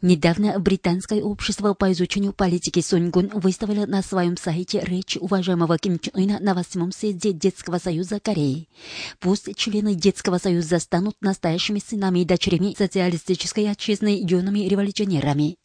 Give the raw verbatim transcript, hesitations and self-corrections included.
Недавно британское общество по изучению политики Сунгун выставило на своем сайте речь уважаемого Ким Чен Ына на восьмом съезде Детского союза Кореи. Пусть члены Детского союза станут настоящими сынами и дочерями социалистической отчизны юными революционерами.